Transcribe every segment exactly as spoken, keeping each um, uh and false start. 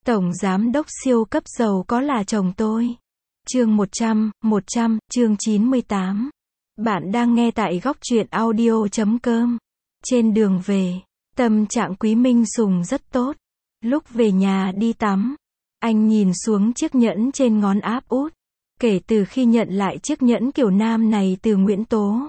Tổng giám đốc siêu cấp giàu có là chồng tôi. Chương một trăm, một trăm, chương chín mươi tám. Bạn đang nghe tại góc truyện audio chấm com. Trên đường về, tâm trạng Quý Minh Sùng rất tốt. Lúc về nhà đi tắm, anh nhìn xuống chiếc nhẫn trên ngón áp út. Kể từ khi nhận lại chiếc nhẫn kiểu nam này từ Nguyễn Tố,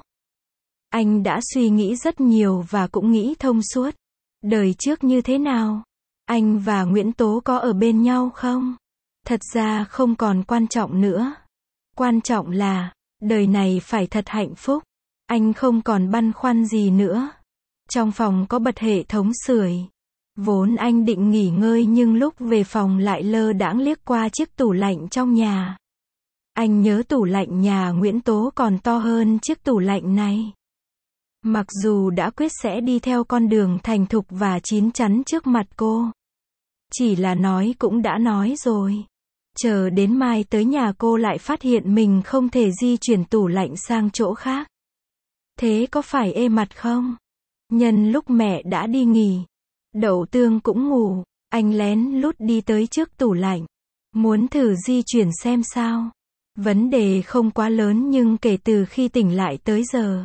anh đã suy nghĩ rất nhiều và cũng nghĩ thông suốt. Đời trước như thế nào? Anh và Nguyễn Tố có ở bên nhau không? Thật ra không còn quan trọng nữa. Quan trọng là, đời này phải thật hạnh phúc. Anh không còn băn khoăn gì nữa. Trong phòng có bật hệ thống sưởi. Vốn anh định nghỉ ngơi nhưng lúc về phòng lại lơ đãng liếc qua chiếc tủ lạnh trong nhà. Anh nhớ tủ lạnh nhà Nguyễn Tố còn to hơn chiếc tủ lạnh này. Mặc dù đã quyết sẽ đi theo con đường thành thục và chín chắn trước mặt cô. Chỉ là nói cũng đã nói rồi. Chờ đến mai tới nhà cô lại phát hiện mình không thể di chuyển tủ lạnh sang chỗ khác. Thế có phải ê mặt không? Nhân lúc mẹ đã đi nghỉ, Đậu Tương cũng ngủ, anh lén lút đi tới trước tủ lạnh. Muốn thử di chuyển xem sao. Vấn đề không quá lớn nhưng kể từ khi tỉnh lại tới giờ.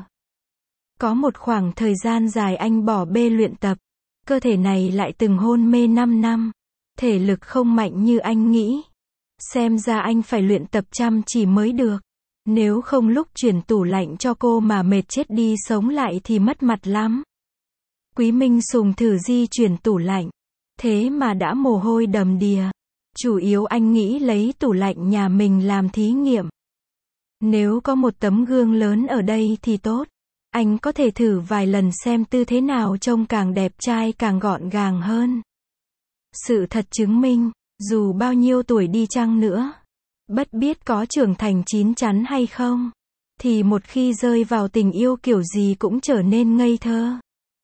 Có một khoảng thời gian dài anh bỏ bê luyện tập. Cơ thể này lại từng hôn mê năm năm. Thể lực không mạnh như anh nghĩ. Xem ra anh phải luyện tập chăm chỉ mới được. Nếu không lúc chuyển tủ lạnh cho cô mà mệt chết đi sống lại thì mất mặt lắm. Quý Minh Sùng thử di chuyển tủ lạnh. Thế mà đã mồ hôi đầm đìa. Chủ yếu anh nghĩ lấy tủ lạnh nhà mình làm thí nghiệm. Nếu có một tấm gương lớn ở đây thì tốt. Anh có thể thử vài lần xem tư thế nào trông càng đẹp trai càng gọn gàng hơn. Sự thật chứng minh, dù bao nhiêu tuổi đi chăng nữa, bất biết có trưởng thành chín chắn hay không, thì một khi rơi vào tình yêu kiểu gì cũng trở nên ngây thơ.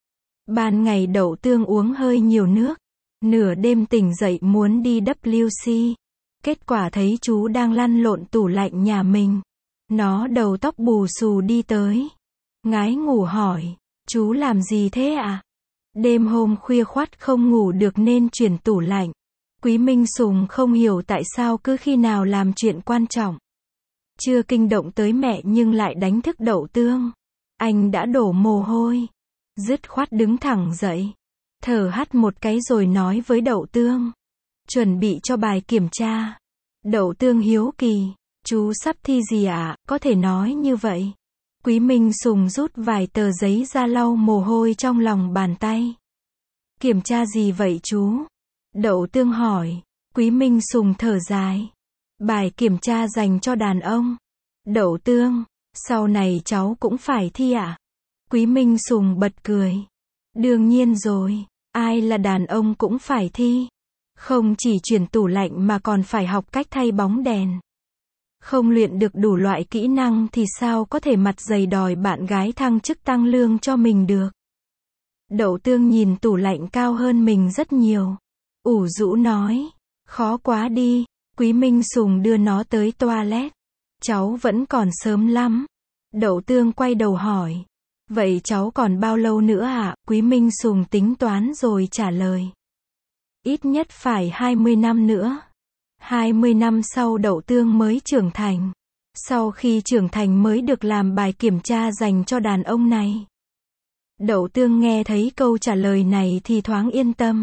Ban ngày Đậu Tương uống hơi nhiều nước, nửa đêm tỉnh dậy muốn đi vê kép xê. Kết quả thấy chú đang lăn lộn tủ lạnh nhà mình. Nó đầu tóc bù xù đi tới. Ngái ngủ hỏi, chú làm gì thế ạ? À? Đêm hôm khuya khoắt không ngủ được nên chuyển tủ lạnh. Quý Minh Sùng không hiểu tại sao cứ khi nào làm chuyện quan trọng, chưa kinh động tới mẹ nhưng lại đánh thức Đậu Tương. Anh đã đổ mồ hôi, dứt khoát đứng thẳng dậy, thở hắt một cái rồi nói với Đậu Tương, chuẩn bị cho bài kiểm tra. Đậu Tương hiếu kỳ, chú sắp thi gì ạ? À? Có thể nói như vậy. Quý Minh Sùng rút vài tờ giấy ra lau mồ hôi trong lòng bàn tay. Kiểm tra gì vậy chú? Đậu Tương hỏi. Quý Minh Sùng thở dài. Bài kiểm tra dành cho đàn ông. Đậu Tương, sau này cháu cũng phải thi à? Quý Minh Sùng bật cười. Đương nhiên rồi, ai là đàn ông cũng phải thi. Không chỉ chuyển tủ lạnh mà còn phải học cách thay bóng đèn. Không luyện được đủ loại kỹ năng thì sao có thể mặt dày đòi bạn gái thăng chức tăng lương cho mình được. Đậu Tương nhìn tủ lạnh cao hơn mình rất nhiều. Ủ rũ nói, khó quá đi. Quý Minh Sùng đưa nó tới toilet. Cháu vẫn còn sớm lắm. Đậu Tương quay đầu hỏi, vậy cháu còn bao lâu nữa ạ? À? Quý Minh Sùng tính toán rồi trả lời, ít nhất phải hai mươi năm nữa. hai mươi năm sau Đậu Tương mới trưởng thành. Sau khi trưởng thành mới được làm bài kiểm tra dành cho đàn ông này. Đậu Tương nghe thấy câu trả lời này thì thoáng yên tâm.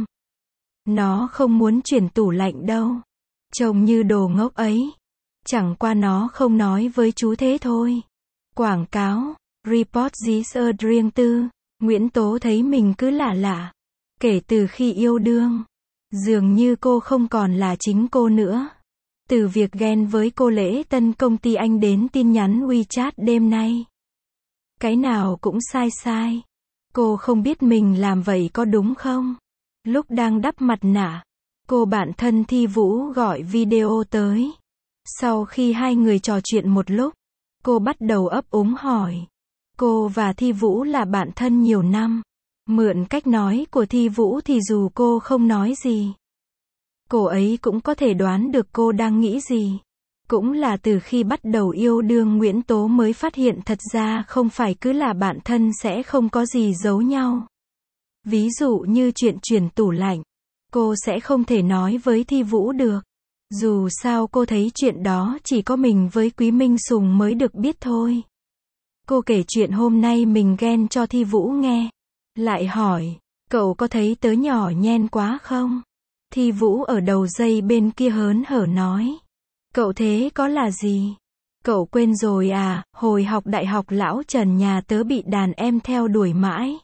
Nó không muốn chuyển tủ lạnh đâu. Trông như đồ ngốc ấy. Chẳng qua nó không nói với chú thế thôi. Quảng cáo, report this ad riêng tư. Nguyễn Tố thấy mình cứ lạ lạ. Kể từ khi yêu đương, dường như cô không còn là chính cô nữa. Từ việc ghen với cô lễ tân công ty anh đến tin nhắn WeChat đêm nay. Cái nào cũng sai sai. Cô không biết mình làm vậy có đúng không? Lúc đang đắp mặt nạ, cô bạn thân Thi Vũ gọi video tới. Sau khi hai người trò chuyện một lúc, cô bắt đầu ấp úng hỏi. Cô và Thi Vũ là bạn thân nhiều năm. Mượn cách nói của Thi Vũ thì dù cô không nói gì, cô ấy cũng có thể đoán được cô đang nghĩ gì. Cũng là từ khi bắt đầu yêu đương Nguyễn Tố mới phát hiện thật ra không phải cứ là bạn thân sẽ không có gì giấu nhau. Ví dụ như chuyện chuyển tủ lạnh. cô sẽ không thể nói với Thi Vũ được. Dù sao cô thấy chuyện đó chỉ có mình với Quý Minh Sùng mới được biết thôi. Cô kể chuyện hôm nay mình ghen cho Thi Vũ nghe. Lại hỏi, cậu có thấy tớ nhỏ nhen quá không? Thi Vũ ở đầu dây bên kia hớn hở nói. Cậu thế có là gì? Cậu quên rồi à, hồi học đại học lão Trần nhà tớ bị đàn em theo đuổi mãi.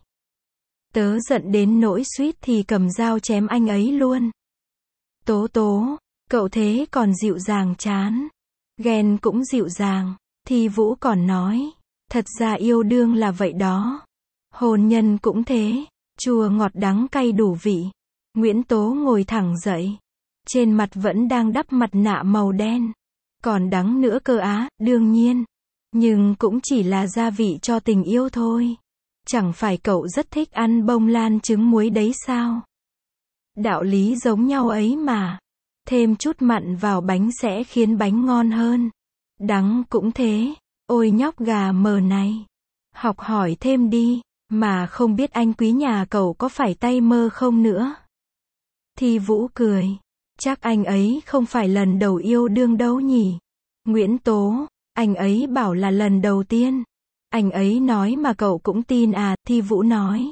Tớ giận đến nỗi suýt thì cầm dao chém anh ấy luôn. Tố tố, cậu thế còn dịu dàng chán. Ghen cũng dịu dàng. Thi Vũ còn nói, thật ra yêu đương là vậy đó. Hôn nhân cũng thế, chua ngọt đắng cay đủ vị. Nguyễn Tố ngồi thẳng dậy. Trên mặt vẫn đang đắp mặt nạ màu đen. Còn đắng nữa cơ á, đương nhiên. Nhưng cũng chỉ là gia vị cho tình yêu thôi. Chẳng phải cậu rất thích ăn bông lan trứng muối đấy sao? Đạo lý giống nhau ấy mà. Thêm chút mặn vào bánh sẽ khiến bánh ngon hơn. Đắng cũng thế. Ôi nhóc gà mờ này. Học hỏi thêm đi. Mà không biết anh Quý nhà cậu có phải tay mơ không nữa? Thi Vũ cười. Chắc anh ấy không phải lần đầu yêu đương đâu nhỉ? Nguyễn Tố, anh ấy bảo là lần đầu tiên. Anh ấy nói mà cậu cũng tin à? Thi Vũ nói.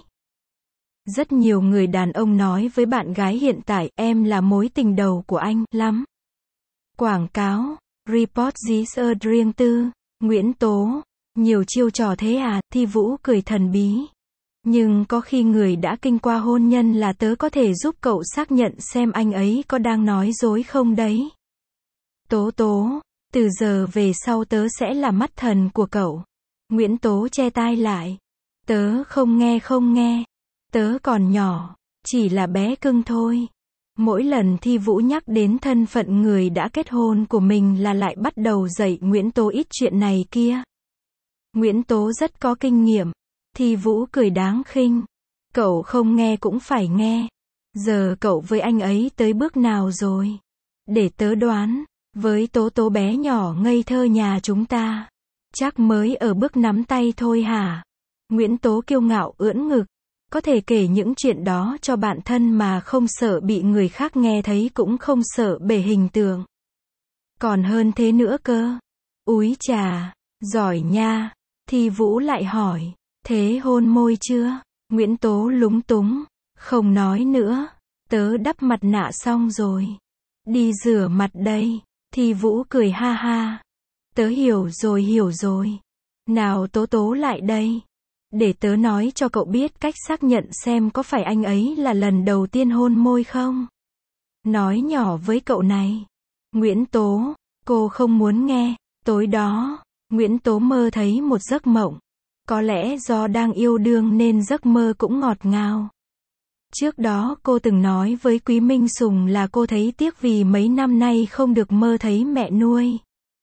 Rất nhiều người đàn ông nói với bạn gái hiện tại, em là mối tình đầu của anh, lắm. Quảng cáo, report this a riêng tư, Nguyễn Tố, nhiều chiêu trò thế à? Thi Vũ cười thần bí. Nhưng có khi người đã kinh qua hôn nhân là tớ có thể giúp cậu xác nhận xem anh ấy có đang nói dối không đấy. Tố tố, từ giờ về sau tớ sẽ là mắt thần của cậu. Nguyễn Tố che tai lại. Tớ không nghe không nghe. Tớ còn nhỏ, chỉ là bé cưng thôi. Mỗi lần Thi Vũ nhắc đến thân phận người đã kết hôn của mình là lại bắt đầu dạy Nguyễn Tố ít chuyện này kia. Nguyễn Tố rất có kinh nghiệm. Thi Vũ cười đáng khinh. Cậu không nghe cũng phải nghe. Giờ cậu với anh ấy tới bước nào rồi? Để tớ đoán, với Tố Tố bé nhỏ ngây thơ nhà chúng ta, chắc mới ở bước nắm tay thôi hả? Nguyễn Tố kiêu ngạo ưỡn ngực. Có thể kể những chuyện đó cho bạn thân mà không sợ bị người khác nghe thấy, cũng không sợ bể hình tượng. Còn hơn thế nữa cơ. Úi chà, giỏi nha. Thi Vũ lại hỏi. Thế hôn môi chưa? Nguyễn Tố lúng túng. Không nói nữa. Tớ đắp mặt nạ xong rồi. Đi rửa mặt đây. Thi Vũ cười ha ha. Tớ hiểu rồi hiểu rồi. Nào Tố Tố lại đây. Để tớ nói cho cậu biết cách xác nhận xem có phải anh ấy là lần đầu tiên hôn môi không. Nói nhỏ với cậu này. Nguyễn Tố, cô không muốn nghe. Tối đó, Nguyễn Tố mơ thấy một giấc mộng. Có lẽ do đang yêu đương nên giấc mơ cũng ngọt ngào. Trước đó cô từng nói với Quý Minh Sùng là cô thấy tiếc vì mấy năm nay không được mơ thấy mẹ nuôi.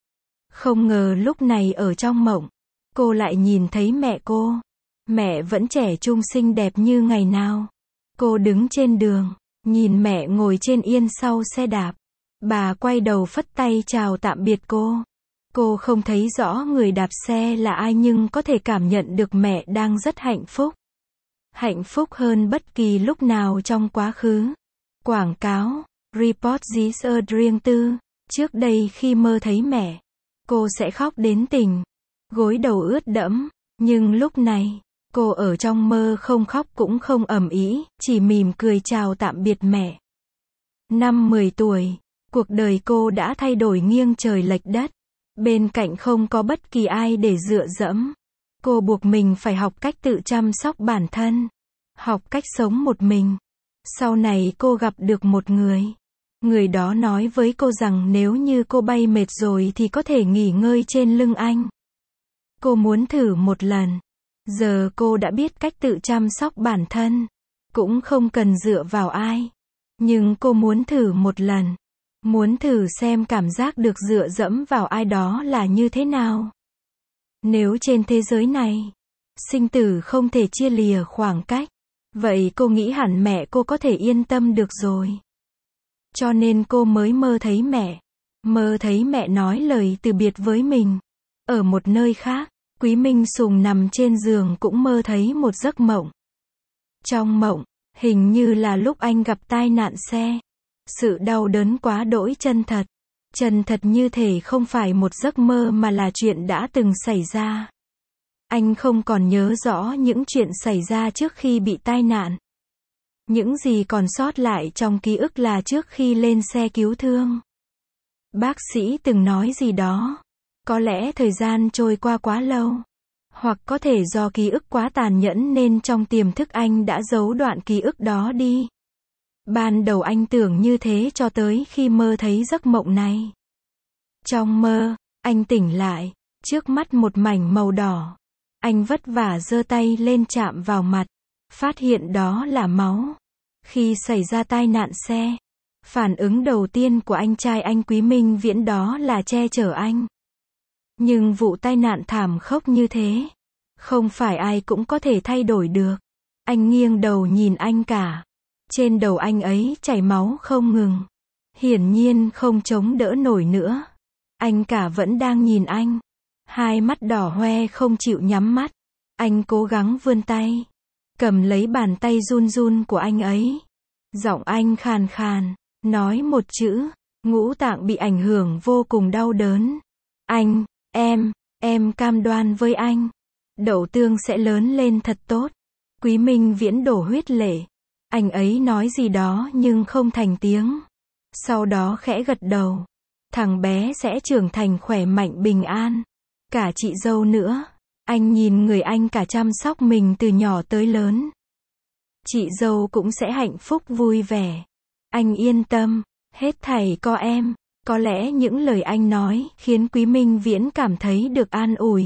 Không ngờ lúc này ở trong mộng, cô lại nhìn thấy mẹ cô. Mẹ vẫn trẻ trung xinh đẹp như ngày nào. Cô đứng trên đường, nhìn mẹ ngồi trên yên sau xe đạp. Bà quay đầu phất tay chào tạm biệt cô. Cô không thấy rõ người đạp xe là ai nhưng có thể cảm nhận được mẹ đang rất hạnh phúc. Hạnh phúc hơn bất kỳ lúc nào trong quá khứ. Quảng cáo, report this a riêng tư. Trước đây khi mơ thấy mẹ, cô sẽ khóc đến tỉnh. Gối đầu ướt đẫm. Nhưng lúc này, cô ở trong mơ không khóc cũng không ầm ĩ, chỉ mỉm cười chào tạm biệt mẹ. Năm mười tuổi, cuộc đời cô đã thay đổi nghiêng trời lệch đất. Bên cạnh không có bất kỳ ai để dựa dẫm. Cô buộc mình phải học cách tự chăm sóc bản thân. Học cách sống một mình. Sau này cô gặp được một người. Người đó nói với cô rằng nếu như cô bay mệt rồi thì có thể nghỉ ngơi trên lưng anh. Cô muốn thử một lần. Giờ cô đã biết cách tự chăm sóc bản thân. Cũng không cần dựa vào ai. Nhưng cô muốn thử một lần. Muốn thử xem cảm giác được dựa dẫm vào ai đó là như thế nào. Nếu trên thế giới này, sinh tử không thể chia lìa khoảng cách, vậy cô nghĩ hẳn mẹ cô có thể yên tâm được rồi. Cho nên cô mới mơ thấy mẹ. Mơ thấy mẹ nói lời từ biệt với mình. Ở một nơi khác, Quý Minh Sùng nằm trên giường cũng mơ thấy một giấc mộng. Trong mộng, Hình như là lúc anh gặp tai nạn xe. Sự đau đớn quá đỗi chân thật. Chân thật như thể không phải một giấc mơ mà là chuyện đã từng xảy ra. Anh không còn nhớ rõ những chuyện xảy ra trước khi bị tai nạn. Những gì còn sót lại trong ký ức là trước khi lên xe cứu thương. Bác sĩ từng nói gì đó. Có lẽ thời gian trôi qua quá lâu. Hoặc có thể do ký ức quá tàn nhẫn nên trong tiềm thức anh đã giấu đoạn ký ức đó đi. Ban đầu anh tưởng như thế cho tới khi mơ thấy giấc mộng này. Trong mơ, anh tỉnh lại, trước mắt một mảnh màu đỏ. Anh vất vả giơ tay lên chạm vào mặt, phát hiện đó là máu. Khi xảy ra tai nạn xe, phản ứng đầu tiên của anh trai anh Quý Minh Viễn đó là che chở anh. Nhưng vụ tai nạn thảm khốc như thế, không phải ai cũng có thể thay đổi được. Anh nghiêng đầu nhìn anh cả. Trên đầu anh ấy chảy máu không ngừng. Hiển nhiên không chống đỡ nổi nữa. Anh cả vẫn đang nhìn anh. Hai mắt đỏ hoe không chịu nhắm mắt. Anh cố gắng vươn tay. Cầm lấy bàn tay run run của anh ấy. Giọng anh khàn khàn. Nói một chữ. Ngũ tạng bị ảnh hưởng vô cùng đau đớn. Anh, em, em cam đoan với anh. Đậu tương sẽ lớn lên thật tốt. Quý Minh Viễn đổ huyết lệ. Anh ấy nói gì đó nhưng không thành tiếng. Sau đó khẽ gật đầu. Thằng bé sẽ trưởng thành khỏe mạnh bình an. Cả chị dâu nữa. Anh nhìn người anh cả chăm sóc mình từ nhỏ tới lớn. Chị dâu cũng sẽ hạnh phúc vui vẻ. Anh yên tâm. Hết thảy có em. Có lẽ những lời anh nói khiến Quý Minh Viễn cảm thấy được an ủi.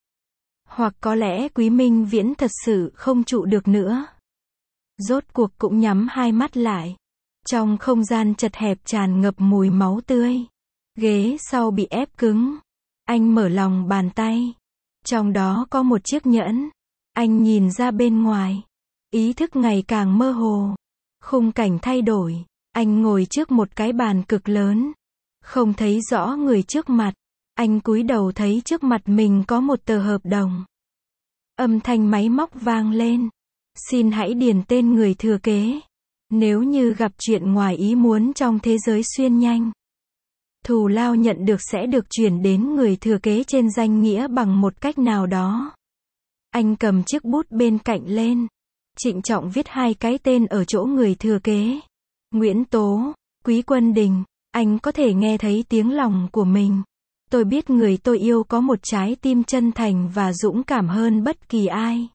Hoặc có lẽ Quý Minh Viễn thật sự không trụ được nữa. Rốt cuộc cũng nhắm hai mắt lại. Trong không gian chật hẹp tràn ngập mùi máu tươi. Ghế sau bị ép cứng. Anh mở lòng bàn tay. Trong đó có một chiếc nhẫn. Anh nhìn ra bên ngoài. Ý thức ngày càng mơ hồ. Khung cảnh thay đổi. Anh ngồi trước một cái bàn cực lớn. Không thấy rõ người trước mặt. Anh cúi đầu thấy trước mặt mình có một tờ hợp đồng. Âm thanh máy móc vang lên. Xin hãy điền tên người thừa kế. Nếu như gặp chuyện ngoài ý muốn trong thế giới xuyên nhanh, thù lao nhận được sẽ được chuyển đến người thừa kế trên danh nghĩa bằng một cách nào đó. Anh cầm chiếc bút bên cạnh lên. Trịnh trọng viết hai cái tên ở chỗ người thừa kế. Nguyễn Tố, Quý Quân Đình. Anh có thể nghe thấy tiếng lòng của mình. Tôi biết người tôi yêu có một trái tim chân thành và dũng cảm hơn bất kỳ ai.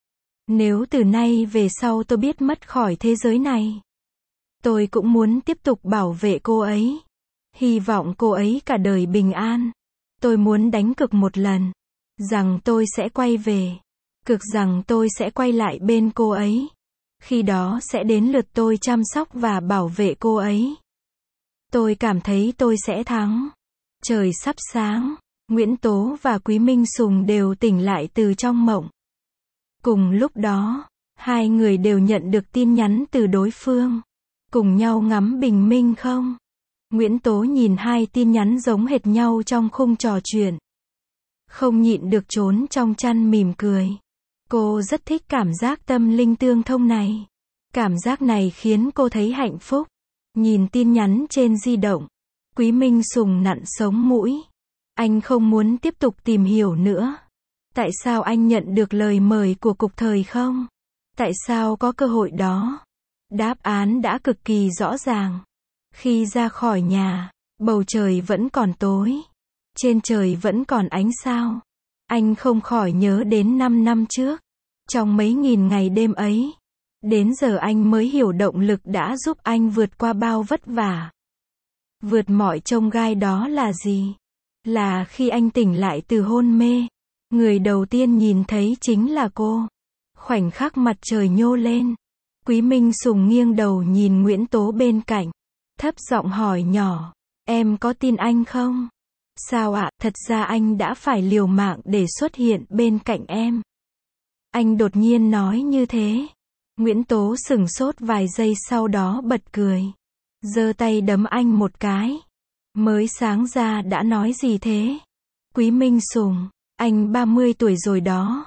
Nếu từ nay về sau tôi biết mất khỏi thế giới này, tôi cũng muốn tiếp tục bảo vệ cô ấy. Hy vọng cô ấy cả đời bình an. Tôi muốn đánh cược một lần, rằng tôi sẽ quay về. Cược rằng tôi sẽ quay lại bên cô ấy. Khi đó sẽ đến lượt tôi chăm sóc và bảo vệ cô ấy. Tôi cảm thấy tôi sẽ thắng. Trời sắp sáng. Nguyễn Tố và Quý Minh Sùng đều tỉnh lại từ trong mộng. Cùng lúc đó, hai người đều nhận được tin nhắn từ đối phương. Cùng nhau ngắm bình minh không? Nguyễn Tố nhìn hai tin nhắn giống hệt nhau trong khung trò chuyện. Không nhịn được trốn trong chăn mỉm cười. Cô rất thích cảm giác tâm linh tương thông này. Cảm giác này khiến cô thấy hạnh phúc. Nhìn tin nhắn trên di động. Quý Minh Sùng nặn sống mũi. Anh không muốn tiếp tục tìm hiểu nữa. Tại sao anh nhận được lời mời của Cục Thời không? Tại sao có cơ hội đó? Đáp án đã cực kỳ rõ ràng. Khi ra khỏi nhà, bầu trời vẫn còn tối. Trên trời vẫn còn ánh sao. Anh không khỏi nhớ đến năm năm trước. Trong mấy nghìn ngày đêm ấy, đến giờ anh mới hiểu động lực đã giúp anh vượt qua bao vất vả. Vượt mọi chông gai đó là gì? Là khi anh tỉnh lại từ hôn mê. Người đầu tiên nhìn thấy chính là cô. Khoảnh khắc mặt trời nhô lên. Quý Minh Sùng nghiêng đầu nhìn Nguyễn Tố bên cạnh. Thấp giọng hỏi nhỏ. Em có tin anh không? Sao ạ? Thật ra anh đã phải liều mạng để xuất hiện bên cạnh em. Anh đột nhiên nói như thế. Nguyễn Tố sửng sốt vài giây sau đó bật cười. Giơ tay đấm anh một cái. Mới sáng ra đã nói gì thế? Quý Minh Sùng, anh ba mươi tuổi rồi đó.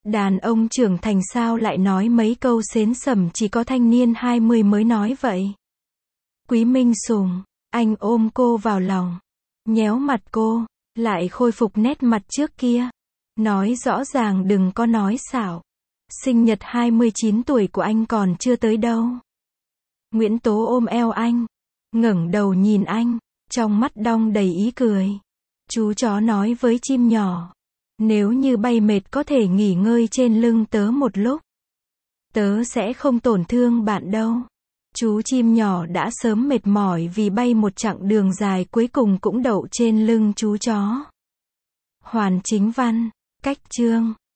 Đàn ông trưởng thành sao lại nói mấy câu xến xẩm chỉ có thanh niên hai mươi mới nói vậy. Quý Minh Sùng, anh ôm cô vào lòng, nhéo mặt cô, lại khôi phục nét mặt trước kia. Nói rõ ràng đừng có nói xạo. Sinh nhật hai mươi chín tuổi của anh còn chưa tới đâu. Nguyễn Tố ôm eo anh, ngẩng đầu nhìn anh, trong mắt đong đầy ý cười. Chú chó nói với chim nhỏ, nếu như bay mệt có thể nghỉ ngơi trên lưng tớ một lúc. Tớ sẽ không tổn thương bạn đâu. Chú chim nhỏ đã sớm mệt mỏi vì bay một chặng đường dài, cuối cùng cũng đậu trên lưng chú chó. Hoàn Chính Văn, cách chương